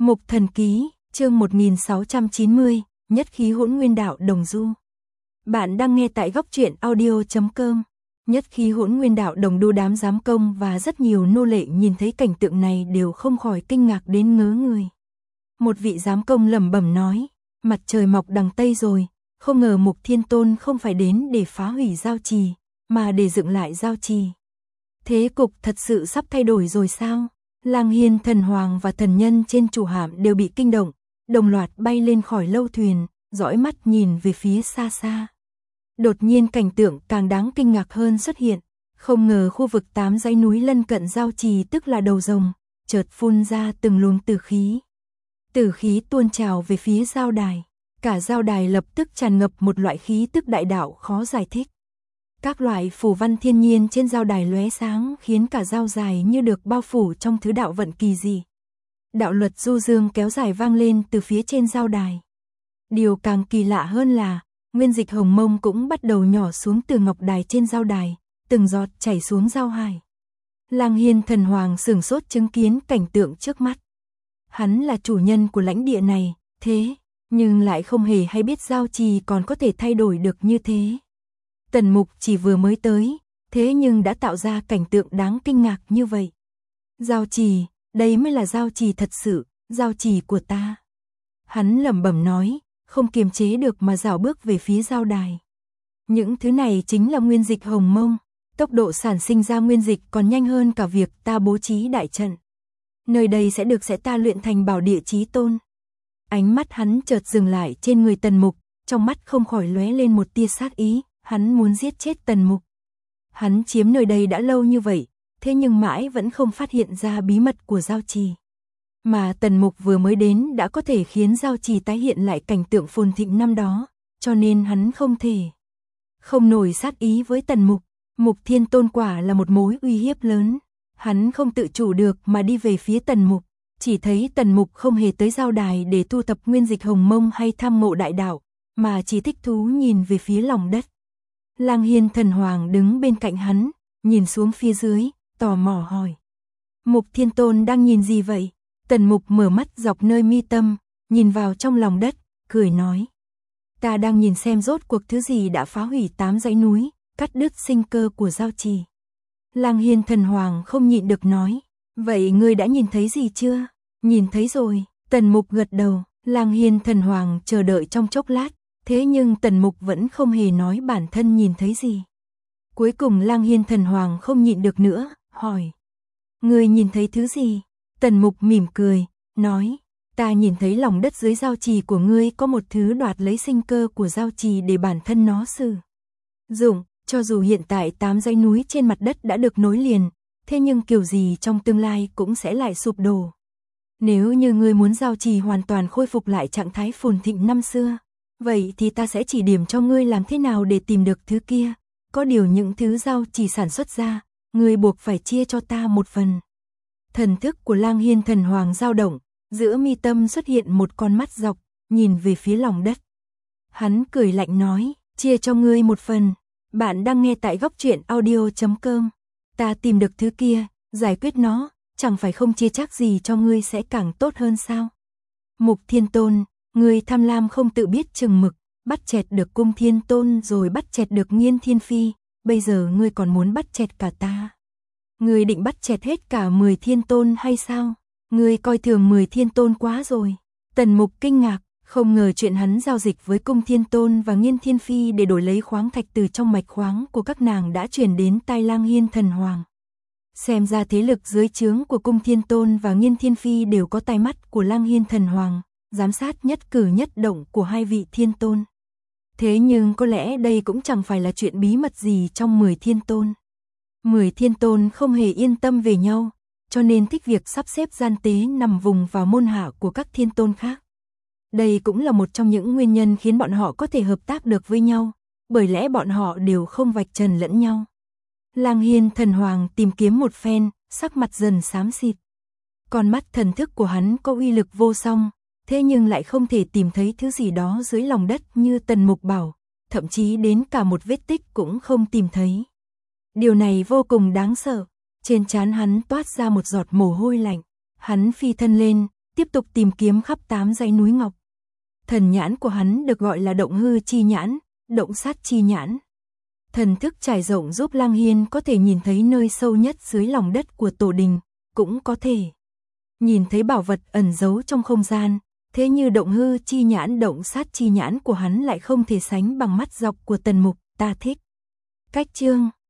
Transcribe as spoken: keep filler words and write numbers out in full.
Mục Thần Ký, chương một nghìn sáu trăm chín mươi, Nhất khí hỗn nguyên đạo đồng du. Bạn đang nghe tại góc truyện audio chấm com. Nhất khí hỗn nguyên đạo đồng đu, đám giám công và rất nhiều nô lệ nhìn thấy cảnh tượng này đều không khỏi kinh ngạc đến ngớ người. Một vị giám công lẩm bẩm nói, mặt trời mọc đằng Tây rồi, không ngờ Mục Thiên Tôn không phải đến để phá hủy giao trì, mà để dựng lại giao trì. Thế cục thật sự sắp thay đổi rồi sao? Lang Hiên, Thần Hoàng và thần nhân trên chủ hạm đều bị kinh động, đồng loạt bay lên khỏi lâu thuyền, dõi mắt nhìn về phía xa xa. Đột nhiên cảnh tượng càng đáng kinh ngạc hơn xuất hiện, không ngờ khu vực tám dãy núi lân cận giao trì, tức là đầu rồng, chợt phun ra từng luồng tử khí. Tử khí tuôn trào về phía giao đài, cả giao đài lập tức tràn ngập một loại khí tức đại đạo khó giải thích. Các loại phù văn thiên nhiên trên giao đài lóe sáng, khiến cả giao dài như được bao phủ trong thứ đạo vận kỳ dị. Đạo luật du dương kéo dài vang lên từ phía trên giao đài. Điều càng kỳ lạ hơn là, nguyên dịch hồng mông cũng bắt đầu nhỏ xuống từ ngọc đài trên giao đài, từng giọt chảy xuống giao hải. Lang Hiên, Thần Hoàng sửng sốt chứng kiến cảnh tượng trước mắt. Hắn là chủ nhân của lãnh địa này, thế nhưng lại không hề hay biết giao trì còn có thể thay đổi được như thế. Tần Mục chỉ vừa mới tới, thế nhưng đã tạo ra cảnh tượng đáng kinh ngạc như vậy. Giao trì, đây mới là giao trì thật sự, giao trì của ta. Hắn lẩm bẩm nói, không kiềm chế được mà rảo bước về phía giao đài. Những thứ này chính là nguyên dịch hồng mông, tốc độ sản sinh ra nguyên dịch còn nhanh hơn cả việc ta bố trí đại trận. Nơi đây sẽ được sẽ ta luyện thành bảo địa chí tôn. Ánh mắt hắn chợt dừng lại trên người Tần Mục, trong mắt không khỏi lóe lên một tia sát ý. Hắn muốn giết chết Tần Mục. Hắn chiếm nơi đây đã lâu như vậy, thế nhưng mãi vẫn không phát hiện ra bí mật của giao trì. Mà Tần Mục vừa mới đến đã có thể khiến giao trì tái hiện lại cảnh tượng phồn thịnh năm đó, cho nên hắn không thể không nổi sát ý với Tần Mục. Mục Thiên Tôn quả là một mối uy hiếp lớn. Hắn không tự chủ được mà đi về phía Tần Mục, chỉ thấy Tần Mục không hề tới giao đài để thu thập nguyên dịch hồng mông hay tham ngộ đại đạo, mà chỉ thích thú nhìn về phía lòng đất. Lang Hiên, Thần Hoàng đứng bên cạnh hắn, nhìn xuống phía dưới, tò mò hỏi. Mục Thiên Tôn đang nhìn gì vậy? Tần Mục mở mắt dọc nơi mi tâm, nhìn vào trong lòng đất, cười nói. Ta đang nhìn xem rốt cuộc thứ gì đã phá hủy tám dãy núi, cắt đứt sinh cơ của giao trì. Lang Hiên, Thần Hoàng không nhịn được nói. Vậy ngươi đã nhìn thấy gì chưa? Nhìn thấy rồi, Tần Mục gật đầu. Lang Hiên, Thần Hoàng chờ đợi trong chốc lát. Thế nhưng Tần Mục vẫn không hề nói bản thân nhìn thấy gì. Cuối cùng Lang Hiên, Thần Hoàng không nhịn được nữa, hỏi. Ngươi nhìn thấy thứ gì? Tần Mục mỉm cười, nói. Ta nhìn thấy lòng đất dưới giao trì của ngươi có một thứ đoạt lấy sinh cơ của giao trì để bản thân nó sử dụng. Cho dù hiện tại tám dãy núi trên mặt đất đã được nối liền, thế nhưng kiểu gì trong tương lai cũng sẽ lại sụp đổ. Nếu như ngươi muốn giao trì hoàn toàn khôi phục lại trạng thái phồn thịnh năm xưa, vậy thì ta sẽ chỉ điểm cho ngươi làm thế nào để tìm được thứ kia. Có điều những thứ giao trì sản xuất ra, ngươi buộc phải chia cho ta một phần. Thần thức của Lang Hiên, Thần Hoàng dao động, giữa mi tâm xuất hiện một con mắt dọc, nhìn về phía lòng đất. Hắn cười lạnh nói, chia cho ngươi một phần. Bạn đang nghe tại góc truyện audio chấm com. Ta tìm được thứ kia, giải quyết nó, chẳng phải không chia chắc gì cho ngươi sẽ càng tốt hơn sao? Mục Thiên Tôn, ngươi tham lam không tự biết chừng mực, bắt chẹt được Cung Thiên Tôn rồi bắt chẹt được Nghiên Thiên Phi, bây giờ ngươi còn muốn bắt chẹt cả ta. Ngươi định bắt chẹt hết cả mười Thiên Tôn hay sao? Ngươi coi thường mười Thiên Tôn quá rồi. Tần Mục kinh ngạc, không ngờ chuyện hắn giao dịch với Cung Thiên Tôn và Nghiên Thiên Phi để đổi lấy khoáng thạch từ trong mạch khoáng của các nàng đã truyền đến tai Lang Hiên, Thần Hoàng. Xem ra thế lực dưới trướng của Cung Thiên Tôn và Nghiên Thiên Phi đều có tai mắt của Lang Hiên, Thần Hoàng, giám sát nhất cử nhất động của hai vị Thiên Tôn. Thế nhưng có lẽ đây cũng chẳng phải là chuyện bí mật gì trong mười Thiên Tôn. Mười Thiên Tôn không hề yên tâm về nhau, cho nên thích việc sắp xếp gian tế nằm vùng vào môn hạ của các Thiên Tôn khác. Đây cũng là một trong những nguyên nhân khiến bọn họ có thể hợp tác được với nhau, bởi lẽ bọn họ đều không vạch trần lẫn nhau. Lang Hiên, Thần Hoàng tìm kiếm một phen, sắc mặt dần xám xịt. Con mắt thần thức của hắn có uy lực vô song, thế nhưng lại không thể tìm thấy thứ gì đó dưới lòng đất như Tần Mục bảo, thậm chí đến cả một vết tích cũng không tìm thấy. Điều này vô cùng đáng sợ, trên trán hắn toát ra một giọt mồ hôi lạnh. Hắn phi thân lên, tiếp tiếp tục tìm kiếm khắp tám dãy núi ngọc. Thần nhãn của hắn được gọi là động hư chi nhãn, động sát chi nhãn. Thần thức trải rộng giúp Lang Hiên có thể nhìn thấy nơi sâu nhất dưới lòng đất của tổ đình, cũng có thể nhìn thấy bảo vật ẩn giấu trong không gian, thế như động hư chi nhãn động sát chi nhãn của hắn lại không thể sánh bằng mắt dọc của Tần Mục, ta thích. Cách chương